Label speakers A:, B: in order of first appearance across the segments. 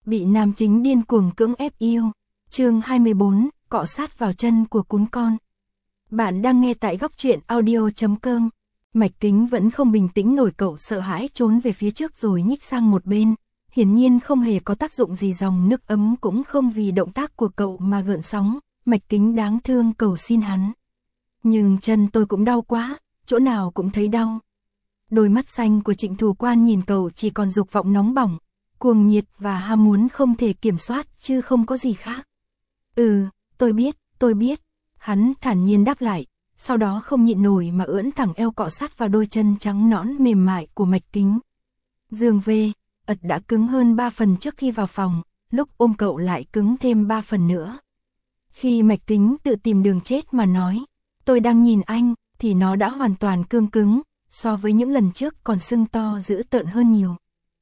A: Bị nam chính điên cuồng cưỡng ép yêu. Chương 24, cọ sát vào chân của cún con. Bạn đang nghe tại góc truyện audio.com. Mạch Kính vẫn không bình tĩnh nổi, cậu sợ hãi trốn về phía trước rồi nhích sang một bên. Hiển nhiên không hề có tác dụng gì, dòng nước ấm cũng không vì động tác của cậu mà gợn sóng. Mạch Kính đáng thương cầu xin hắn. Nhưng chân tôi cũng đau quá, chỗ nào cũng thấy đau. Đôi mắt xanh của Trịnh Thù Quan nhìn cậu chỉ còn dục vọng nóng bỏng, cuồng nhiệt và ham muốn không thể kiểm soát chứ không có gì khác. Tôi biết, hắn thản nhiên đáp lại, sau đó không nhịn nổi mà ưỡn thẳng eo cọ sát vào đôi chân trắng nõn mềm mại của Mạch Kính. Dương V, ật đã cứng hơn 3 phần trước khi vào phòng, lúc ôm cậu lại cứng thêm 3 phần nữa. Khi Mạch Kính tự tìm đường chết mà nói, tôi đang nhìn anh, thì nó đã hoàn toàn cương cứng, so với những lần trước còn sưng to dữ tợn hơn nhiều.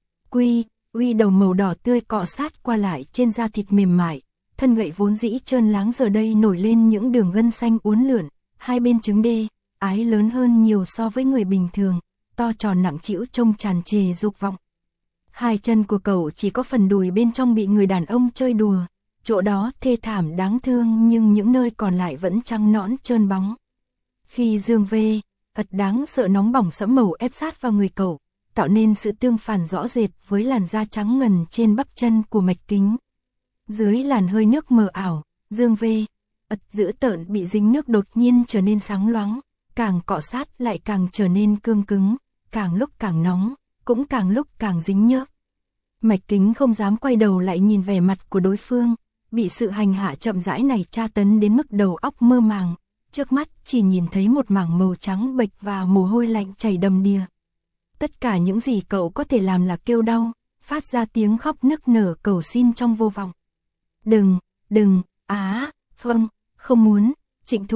A: Uy đầu màu đỏ tươi cọ sát qua lại trên da thịt mềm mại, thân gậy vốn dĩ trơn láng giờ đây nổi lên những đường gân xanh uốn lượn, hai bên trứng đê, ái lớn hơn nhiều so với người bình thường, to tròn nặng trĩu trông tràn trề dục vọng. Hai chân của cậu chỉ có phần đùi bên trong bị người đàn ông chơi đùa, chỗ đó thê thảm đáng thương nhưng những nơi còn lại vẫn trắng nõn trơn bóng. Khi Dương V, ật đáng sợ nóng bỏng sẫm màu ép sát vào người cậu, tạo nên sự tương phản rõ rệt với làn da trắng ngần trên bắp chân của Mạch Kính. Dưới làn hơi nước mờ ảo, Dương V, ật dữ tợn bị dính nước đột nhiên trở nên sáng loáng, càng cọ sát lại càng trở nên cương cứng, càng lúc càng nóng, cũng càng lúc càng dính nhớp. Mạch Kính không dám quay đầu lại nhìn vẻ mặt của đối phương, bị sự hành hạ chậm rãi này tra tấn đến mức đầu óc mơ màng, trước mắt chỉ nhìn thấy một mảng màu trắng bệch và mồ hôi lạnh chảy đầm đìa. Tất cả những gì cậu có thể làm là kêu đau, phát ra tiếng khóc nức nở cầu xin trong vô vọng. Đừng, vâng, không muốn, Trịnh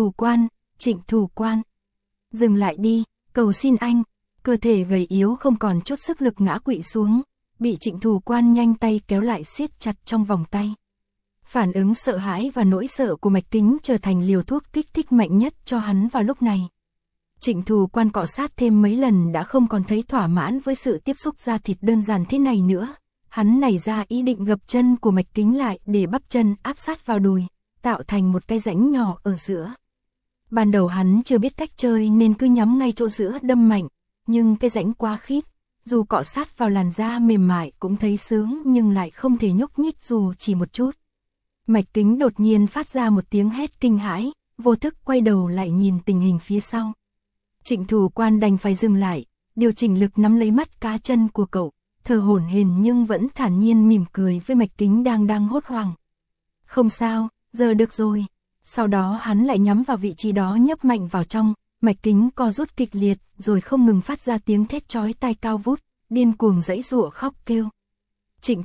A: Thù Quan. Dừng lại đi, cầu xin anh. Cơ thể gầy yếu không còn chút sức lực ngã quỵ xuống, bị Trịnh Thù Quan nhanh tay kéo lại siết chặt trong vòng tay. Phản ứng sợ hãi và nỗi sợ của Mạch Kính trở thành liều thuốc kích thích mạnh nhất cho hắn vào lúc này. Trịnh Thù Quan cọ sát thêm mấy lần đã không còn thấy thỏa mãn với sự tiếp xúc da thịt đơn giản thế này nữa. Hắn nảy ra ý định gập chân của Mạch Kính lại để bắp chân áp sát vào đùi, tạo thành một cái rãnh nhỏ ở giữa. Ban đầu hắn chưa biết cách chơi nên cứ nhắm ngay chỗ giữa đâm mạnh, nhưng cái rãnh quá khít, dù cọ sát vào làn da mềm mại cũng thấy sướng nhưng lại không thể nhúc nhích dù chỉ một chút. Mạch Kính đột nhiên phát ra một tiếng hét kinh hãi, vô thức quay đầu lại nhìn tình hình phía sau. Trịnh Thù Quan đành phải dừng lại, điều chỉnh lực nắm lấy mắt cá chân của cậu, thở hổn hển nhưng vẫn thản nhiên mỉm cười với Mạch Kính đang hốt hoảng. Không sao, giờ được rồi. Sau đó hắn lại nhắm vào vị trí đó nhấp mạnh vào trong, Mạch Kính co rút kịch liệt rồi không ngừng phát ra tiếng thét chói tai cao vút, điên cuồng giãy giụa khóc kêu. Trịnh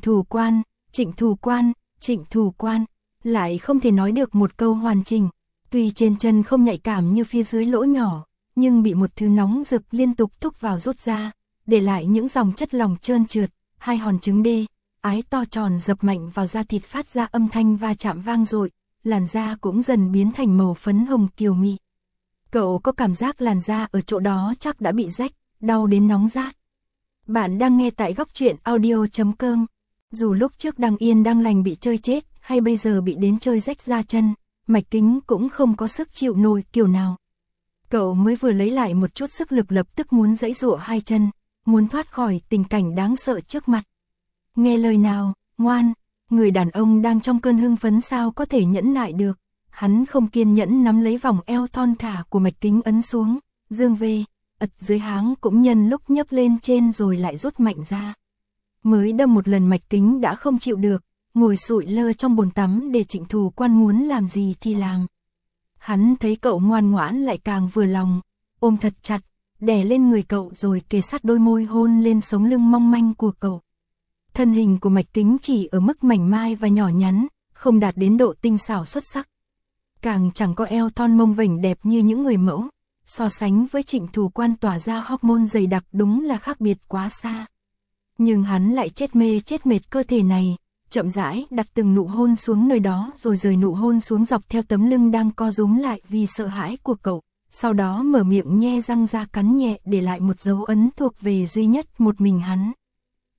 A: Thù Quan, lại không thể nói được một câu hoàn chỉnh, tuy trên chân không nhạy cảm như phía dưới lỗ nhỏ, nhưng bị một thứ nóng rực liên tục thúc vào rút ra, để lại những dòng chất lỏng trơn trượt, hai hòn trứng đê, ái to tròn dập mạnh vào da thịt phát ra âm thanh va chạm vang dội, làn da cũng dần biến thành màu phấn hồng kiều mị. Cậu có cảm giác làn da ở chỗ đó chắc đã bị rách, đau đến nóng rát. Bạn đang nghe tại góc truyện audio.com. Dù lúc trước đang yên đang lành bị chơi chết, hay bây giờ bị đến chơi rách da chân, Mạch Kính cũng không có sức chịu nổi kiểu nào. Cậu mới vừa lấy lại một chút sức lực lập tức muốn giãy giụa hai chân, muốn thoát khỏi tình cảnh đáng sợ trước mặt. Nghe lời nào, ngoan, người đàn ông đang trong cơn hưng phấn sao có thể nhẫn nại được. Hắn không kiên nhẫn nắm lấy vòng eo thon thả của Mạch Kính ấn xuống, Dương V, ật dưới háng cũng nhân lúc nhấp lên trên rồi lại rút mạnh ra. Mới đâm một lần Mạch Kính đã không chịu được, ngồi sụi lơ trong bồn tắm để Trịnh Thù Quan muốn làm gì thì làm. Hắn thấy cậu ngoan ngoãn lại càng vừa lòng, ôm thật chặt, đè lên người cậu rồi kề sát đôi môi hôn lên sống lưng mong manh của cậu. Thân hình của Mạch Kính chỉ ở mức mảnh mai và nhỏ nhắn, không đạt đến độ tinh xảo xuất sắc. Càng chẳng có eo thon mông vểnh đẹp như những người mẫu, so sánh với Trịnh Thù Quan tỏa ra hormone dày đặc đúng là khác biệt quá xa. Nhưng hắn lại chết mê chết mệt cơ thể này, chậm rãi đặt từng nụ hôn xuống nơi đó rồi rời nụ hôn xuống dọc theo tấm lưng đang co rúm lại vì sợ hãi của cậu, sau đó mở miệng nhe răng ra cắn nhẹ để lại một dấu ấn thuộc về duy nhất một mình hắn.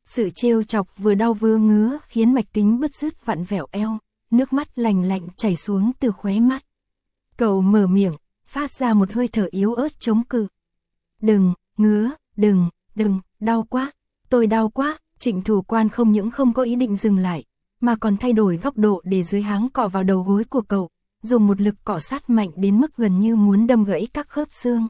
A: Sự trêu chọc vừa đau vừa ngứa khiến Mạch Kính bứt rứt vặn vẹo eo, nước mắt lành lạnh chảy xuống từ khóe mắt. Cậu mở miệng, phát ra một hơi thở yếu ớt chống cự. Đừng, ngứa, đừng, đau quá, tôi đau quá. Trịnh Thủ Quan không những không có ý định dừng lại, mà còn thay đổi góc độ để dưới háng cọ vào đầu gối của cậu, dùng một lực cọ sát mạnh đến mức gần như muốn đâm gãy các khớp xương.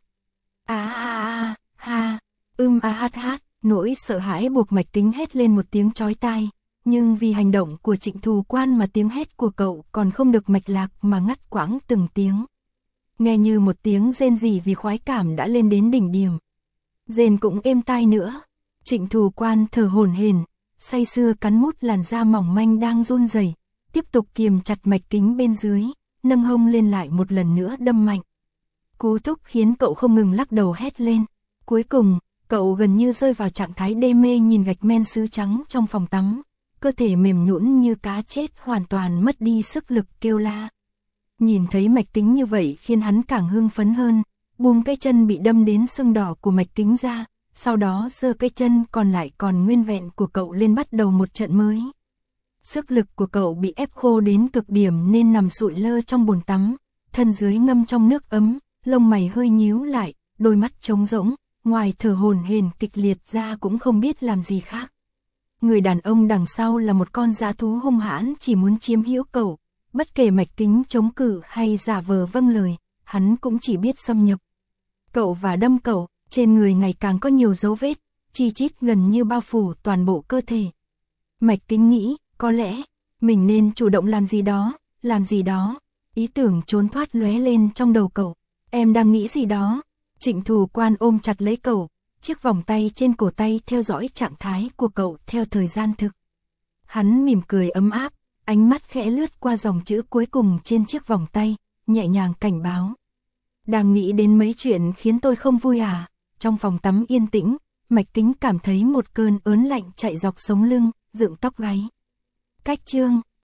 A: Nỗi sợ hãi buộc Mạch Kính hét lên một tiếng chói tai, nhưng vì hành động của Trịnh Thủ Quan mà tiếng hét của cậu còn không được mạch lạc mà ngắt quãng từng tiếng. Nghe như một tiếng rên rỉ vì khoái cảm đã lên đến đỉnh điểm. Rên cũng êm tai nữa. Trịnh Thủ Quan thở hổn hển, say sưa cắn mút làn da mỏng manh đang run rẩy, tiếp tục kiềm chặt Mạch Kính bên dưới, nâng hông lên lại một lần nữa đâm mạnh. Cú thúc khiến cậu không ngừng lắc đầu hét lên. Cuối cùng, cậu gần như rơi vào trạng thái đê mê nhìn gạch men sứ trắng trong phòng tắm, cơ thể mềm nhũn như cá chết hoàn toàn mất đi sức lực kêu la. Nhìn thấy Mạch Kính như vậy khiến hắn càng hưng phấn hơn, buông cái chân bị đâm đến sưng đỏ của Mạch Kính ra, sau đó giơ cái chân còn lại còn nguyên vẹn của cậu lên bắt đầu một trận mới. Sức lực của cậu bị ép khô đến cực điểm nên nằm sụi lơ trong bồn tắm, thân dưới ngâm trong nước ấm, lông mày hơi nhíu lại, đôi mắt trống rỗng, ngoài thở hổn hển kịch liệt ra cũng không biết làm gì khác. Người đàn ông đằng sau là một con dã thú hung hãn chỉ muốn chiếm hữu cậu, bất kể Mạch Kính chống cự hay giả vờ vâng lời, hắn cũng chỉ biết xâm nhập. Cậu và đâm cậu, trên người ngày càng có nhiều dấu vết, chi chít gần như bao phủ toàn bộ cơ thể. Mạch Kính nghĩ, có lẽ, mình nên chủ động làm gì đó, ý tưởng trốn thoát lóe lên trong đầu cậu. Em đang nghĩ gì đó? Trịnh Thủ Quan ôm chặt lấy cậu, chiếc vòng tay trên cổ tay theo dõi trạng thái của cậu theo thời gian thực. Hắn mỉm cười ấm áp, ánh mắt khẽ lướt qua dòng chữ cuối cùng trên chiếc vòng tay, nhẹ nhàng cảnh báo. Đang nghĩ đến mấy chuyện khiến tôi không vui à? Trong phòng tắm yên tĩnh, Mạch Kính cảm thấy một cơn ớn lạnh chạy dọc sống lưng, dựng tóc gáy. Cách chương